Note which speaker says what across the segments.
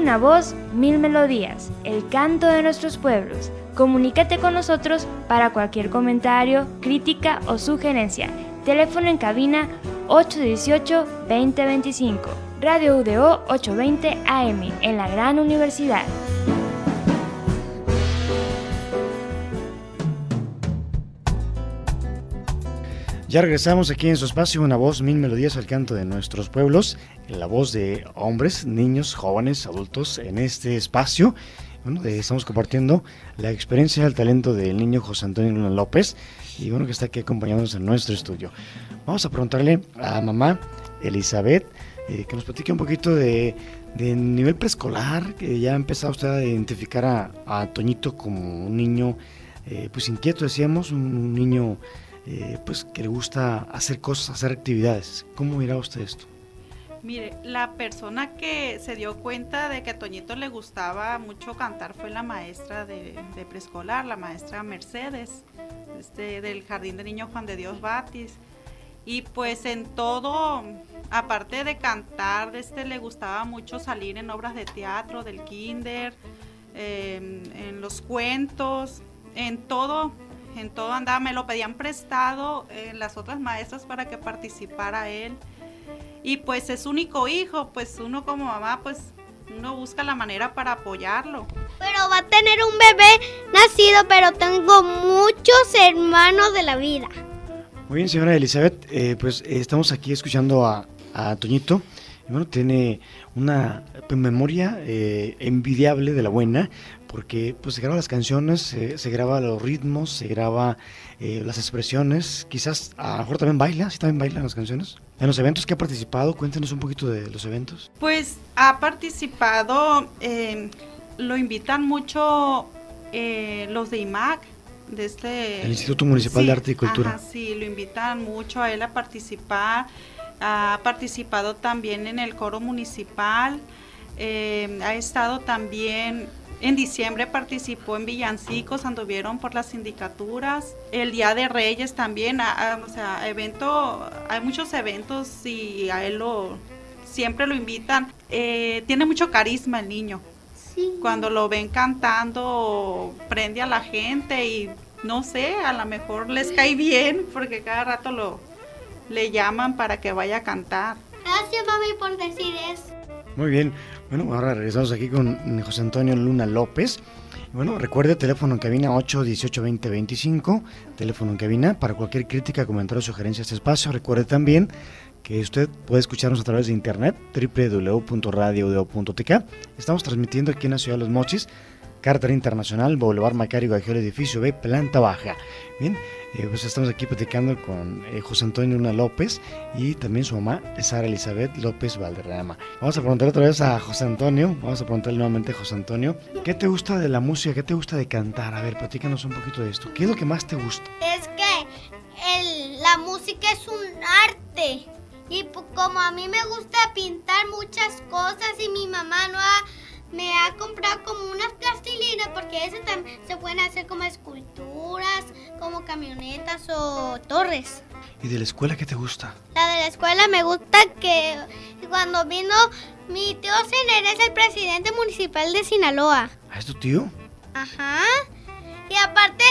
Speaker 1: una voz, mil melodías, el canto de nuestros pueblos. Comunícate con nosotros para cualquier comentario, crítica o sugerencia. Teléfono en cabina 818-2025. Radio UDO 820 AM en la Gran Universidad.
Speaker 2: Ya regresamos aquí en su espacio, una voz, mil melodías al canto de nuestros pueblos, en la voz de hombres, niños, jóvenes, adultos en este espacio. Bueno, estamos compartiendo la experiencia del talento del niño José Antonio Luna López, y bueno, que está aquí acompañándonos en nuestro estudio. Vamos a preguntarle a mamá Elizabeth que nos platique un poquito de nivel preescolar, que ya ha empezado usted a identificar a Toñito como un niño pues inquieto, decíamos, un niño pues que le gusta hacer cosas, hacer actividades. ¿Cómo mira usted esto?
Speaker 3: Mire, la persona que se dio cuenta de que a Toñito le gustaba mucho cantar fue la maestra de preescolar, la maestra Mercedes, del Jardín de Niños Juan de Dios Batis. Y pues en todo, aparte de cantar, le gustaba mucho salir en obras de teatro, del kinder, en los cuentos, en todo andaba. Me lo pedían prestado las otras maestras para que participara él. Y pues es único hijo, pues uno como mamá, pues uno busca la manera para apoyarlo.
Speaker 4: Pero va a tener un bebé nacido, pero tengo muchos hermanos de la vida.
Speaker 2: Muy bien, señora Elizabeth, pues estamos aquí escuchando a Toñito. Y bueno, tiene una memoria envidiable de la buena, porque pues se graba las canciones, se graba los ritmos, se graba las expresiones, quizás a lo mejor también baila, ¿sí también bailan las canciones? En los eventos que ha participado, cuéntenos un poquito de los eventos.
Speaker 3: Pues ha participado, lo invitan mucho los de IMAC,
Speaker 2: el Instituto Municipal de Arte y Cultura.
Speaker 3: Ajá, sí, lo invitan mucho a él a participar. Ha participado también en el coro municipal, ha estado también, en diciembre participó en villancicos, anduvieron por las sindicaturas, el Día de Reyes también, o sea, hay muchos eventos y a él siempre lo invitan. Tiene mucho carisma el niño.
Speaker 4: Sí.
Speaker 3: Cuando lo ven cantando, prende a la gente y no sé, a lo mejor les cae bien porque cada rato le llaman para que vaya a cantar.
Speaker 4: Gracias, mami, por decir eso.
Speaker 2: Muy bien, bueno, ahora regresamos aquí con José Antonio Luna López. Bueno, recuerde, teléfono en cabina 818-2025, teléfono en cabina para cualquier crítica, comentario o sugerencia a este espacio. Recuerde también que usted puede escucharnos a través de internet, www.radioudo.tk. Estamos transmitiendo aquí en la ciudad de Los Mochis, Carretera Internacional, Boulevard Macario Gagiolo, edificio B, planta baja. Bien, pues estamos aquí platicando con José Antonio Luna López y también su mamá, Sara Elizabeth López Valderrama. Vamos a preguntar otra vez a José Antonio, vamos a preguntarle nuevamente a José Antonio, ¿qué te gusta de la música? ¿Qué te gusta de cantar? A ver, platícanos un poquito de esto. ¿Qué es lo que más te gusta?
Speaker 4: Es que la música es un arte. Y como a mí me gusta pintar muchas cosas y mi mamá me ha comprado como unas plastilinas, porque esas también se pueden hacer como esculturas, como camionetas o torres.
Speaker 2: ¿Y de la escuela qué te gusta?
Speaker 4: La de la escuela me gusta que cuando vino mi tío Zener, es el presidente municipal de Sinaloa.
Speaker 2: ¿Ah, es tu tío?
Speaker 4: Ajá. Y aparte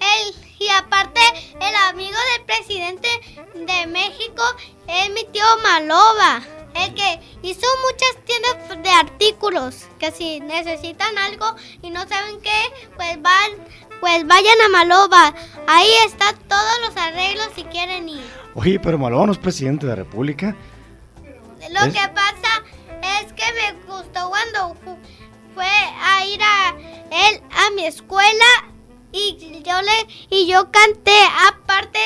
Speaker 4: el amigo del presidente de México es mi tío Maloba, el que hizo muchas tiendas de artículos, que si necesitan algo y no saben qué, pues vayan a Maloba. Ahí están todos los arreglos si quieren ir.
Speaker 2: Oye, pero Maloba no es presidente de la República.
Speaker 4: Lo que pasa es que me gustó cuando fue a ir él a mi escuela y yo canté aparte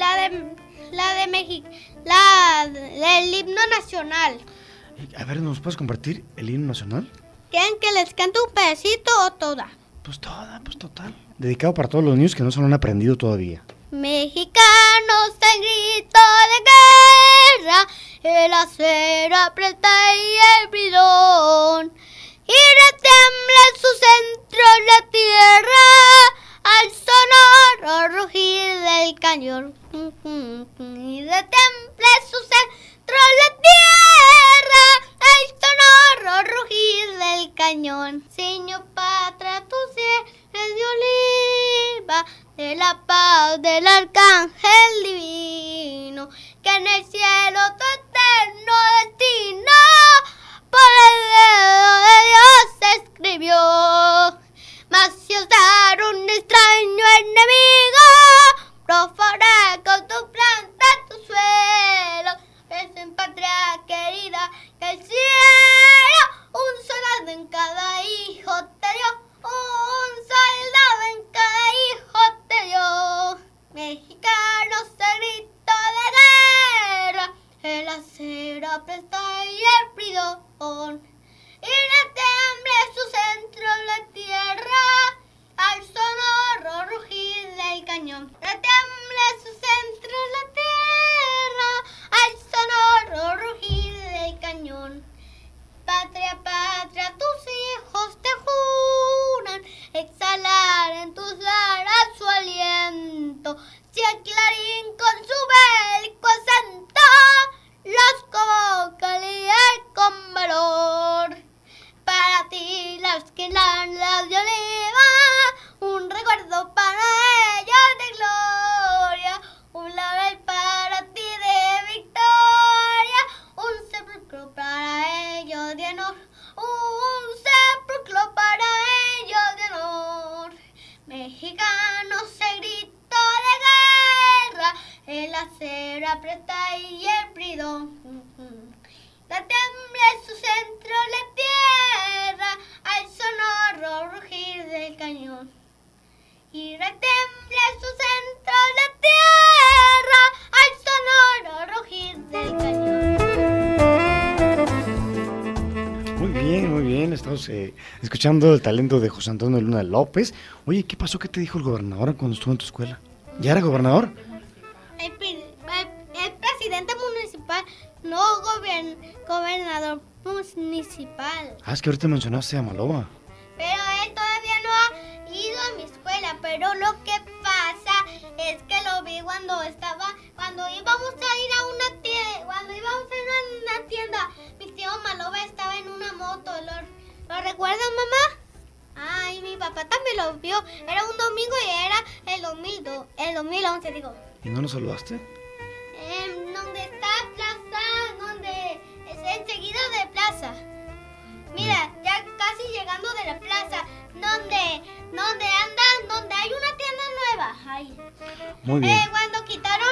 Speaker 4: el himno nacional.
Speaker 2: A ver, ¿nos puedes compartir el himno nacional?
Speaker 4: ¿Quieren que les cante un pedacito o toda?
Speaker 2: Pues toda, pues total. Dedicado para todos los niños que no se lo han aprendido todavía.
Speaker 4: Mexicanos en grito de guerra, el acero aprieta y el bridón, y retiembla en su centro la tierra al sonoro rugir del cañón. Y retiembla en su centro la tierra al sonoro rugir del cañón. de la paz del arcángel divino, que en el cielo tu eterno destino por el dedo de Dios se escribió. Mas si osar un extraño enemigo profanar con tu planta tu suelo, es en patria querida que el cielo un soldado en cada hijo te dio, un soldado en cada hijo te dio. Mexicanos se gritó de guerra, el acero apresta y el bridón, y le temble su centro la tierra al sonoro rugir del cañón. Le temble su centro la tierra al sonoro rugir del cañón. Patria, patria, tus hijos te juran exhalar en tus alas su aliento. Si el clarín con su bélico acento los convoca a lidiar con valor. Para ti las guirnaldas de oliva, un recuerdo para ellos de gloria, un laurel para ti de victoria, un sepulcro para ellos de honor, un sepulcro para ellos de honor. Mexicano se gritó de guerra, el acero aprieta y el bridón. La temble su centro la tierra al sonoro rugir del cañón. Y retemble su centro la tierra al sonoro rugir del cañón.
Speaker 2: Muy bien, estamos escuchando el talento de José Antonio Luna López. Oye, ¿qué pasó? ¿Qué te dijo el gobernador cuando estuvo en tu escuela? ¿Ya era gobernador?
Speaker 4: El presidente municipal, no gobernador municipal.
Speaker 2: Ah, es que ahorita mencionaste a Maloba.
Speaker 4: Pero él todavía no ha ido a mi escuela. Pero lo que pasa es que lo vi cuando íbamos a ir a una tienda, mi tío Maloba estaba en una moto. ¿Lo recuerdas, mamá? Ay, mi papá también lo vio. Era un domingo y era el 2011, digo.
Speaker 2: ¿Y no nos saludaste?
Speaker 4: Donde está Plaza, donde es enseguida de Plaza. Mira, ya casi llegando de la plaza, donde hay una tienda nueva. Ay.
Speaker 2: Muy bien.
Speaker 4: Cuando quitaron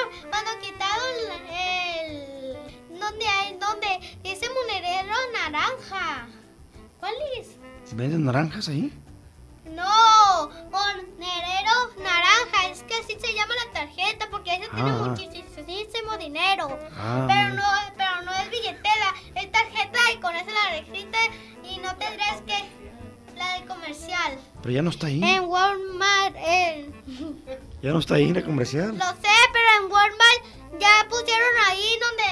Speaker 4: donde dice monedero naranja. ¿Cuál es?
Speaker 2: ¿Venden naranjas ahí?
Speaker 4: No, monedero naranja, es que así se llama la tarjeta porque esa tiene muchísimo dinero. Pero no es billetera, es tarjeta y con esa la registra y no tendrás que la de comercial.
Speaker 2: Pero ya no está ahí.
Speaker 4: En Walmart,
Speaker 2: Ya no está ahí la comercial.
Speaker 4: Lo sé, pero en Walmart ya pusieron ahí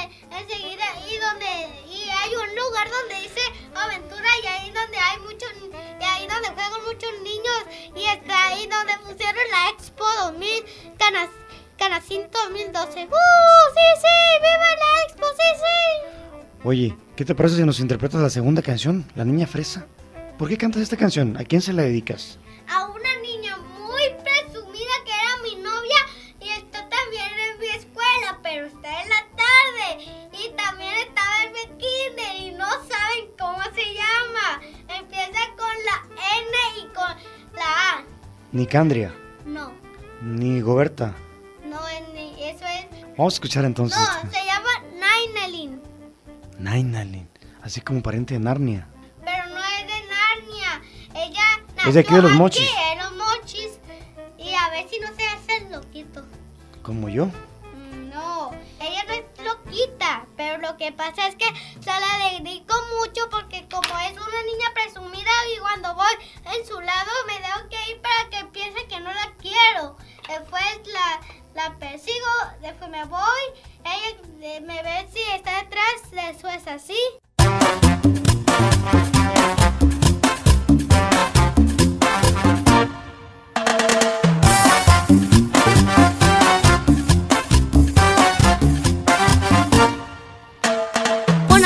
Speaker 4: y hay un lugar donde dice aventura y ahí donde juegan muchos niños y está ahí donde pusieron la Expo 2000 Canacinto 2012. Sí, viva la Expo, sí.
Speaker 2: Oye, ¿qué te parece si nos interpretas la segunda canción, La Niña Fresa? ¿Por qué cantas esta canción? ¿A quién se la dedicas?
Speaker 4: A una niña muy presumida que era mi novia y está también en mi escuela, pero está en la tarde y también estaba en mi kinder y no saben cómo se llama. Empieza con la N y con la A.
Speaker 2: Nicandria.
Speaker 4: No.
Speaker 2: Ni Goberta.
Speaker 4: No, eso es.
Speaker 2: Vamos a escuchar entonces.
Speaker 4: No, se llama Nainalin.
Speaker 2: Nainalin, así como pariente de Narnia.
Speaker 4: Pero no es de Narnia. Ella nació
Speaker 2: Es de aquí de los Mochis.
Speaker 4: en los Mochis. Y a ver si no se hace el loquito.
Speaker 2: ¿Como yo?
Speaker 4: No, ella no es loquita, pero lo que pasa es que se la dedico mucho porque como es una niña presumida y cuando voy en su lado me tengo que ir para que piense que no la quiero. Después la persigo, después me voy, ella me ve si está detrás, eso es así.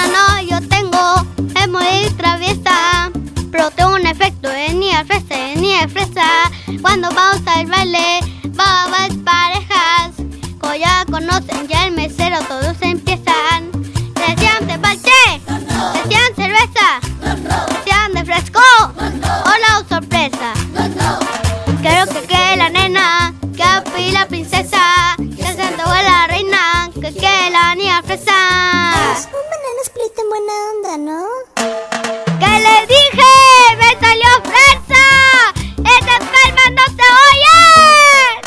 Speaker 4: Pero tengo un efecto de niña fresa, de niña niña fresa. Cuando vamos al baile, vamos parejas. Como ya conocen, ya el mesero, todos empiezan. Decían de balché, decían cerveza, decían de fresco, hola, sorpresa. Quiero que la nena, que api la princesa, que se antojó la reina, que la niña fresa.
Speaker 5: Es un banana split en buena onda, ¿no?
Speaker 4: ¿Qué le dije? ¡Me salió fresa! ¡Esas palmas no se oyen!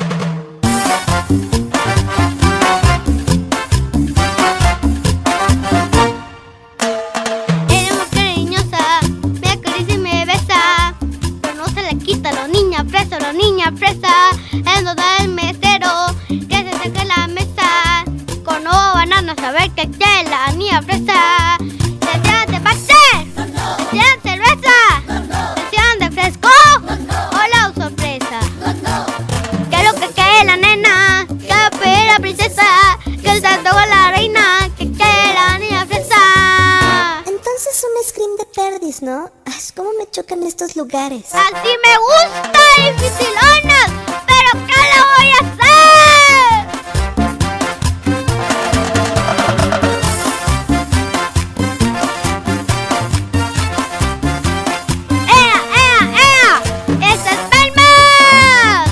Speaker 4: Ella muy cariñosa, me acaricia y me besa, pero no se le quita lo niña fresa, en donde el mesero, que se saque la mesa, con nuevo banano, saber que quiere la niña fresa. Decían de pastel, decían cerveza, decían de fresco, hola, sorpresa. Que lo que quiere la nena, que pide la princesa, que el santo a la reina, que quiere la niña fresa.
Speaker 5: Entonces un scream de perdis, ¿no? Ay, cómo me chocan estos lugares.
Speaker 4: Así me gusta, dificilonas, pero ¿qué le voy a hacer? ¡Ea! ¡Esas palmas!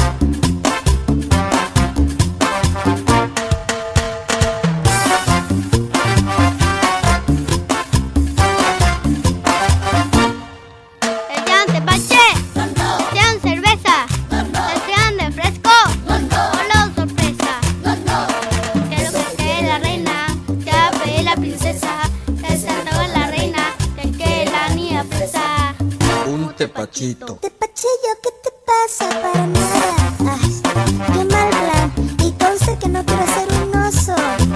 Speaker 4: Decían de bache, decían cerveza, decían de fresco, hola, sorpresa. Que lo que quiere la reina, que pedir la princesa, que se antoja la reina, que la niña fresa.
Speaker 6: Un tepachito.
Speaker 5: Tepachillo, ¿qué te pasa? Para nada. Ay, qué mal plan. Y conste que no quiero ser un oso.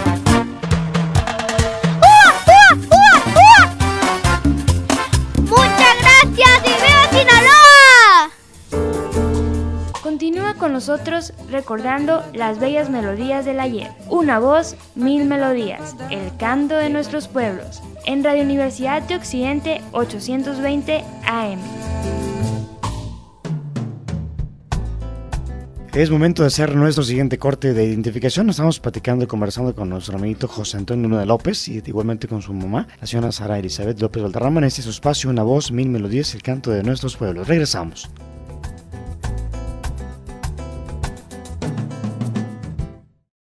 Speaker 4: ¡Muchas gracias y viva Sinaloa!
Speaker 1: Continúa con nosotros recordando las bellas melodías del ayer. Una voz, mil melodías. El canto de nuestros pueblos. En Radio Universidad de Occidente 820 AM.
Speaker 2: Es momento de hacer nuestro siguiente corte de identificación. Estamos platicando y conversando con nuestro amiguito José Antonio Luna López y igualmente con su mamá, la señora Sara Elizabeth López Valderrama, en este su espacio, Una voz, mil melodías, el canto de nuestros pueblos. Regresamos.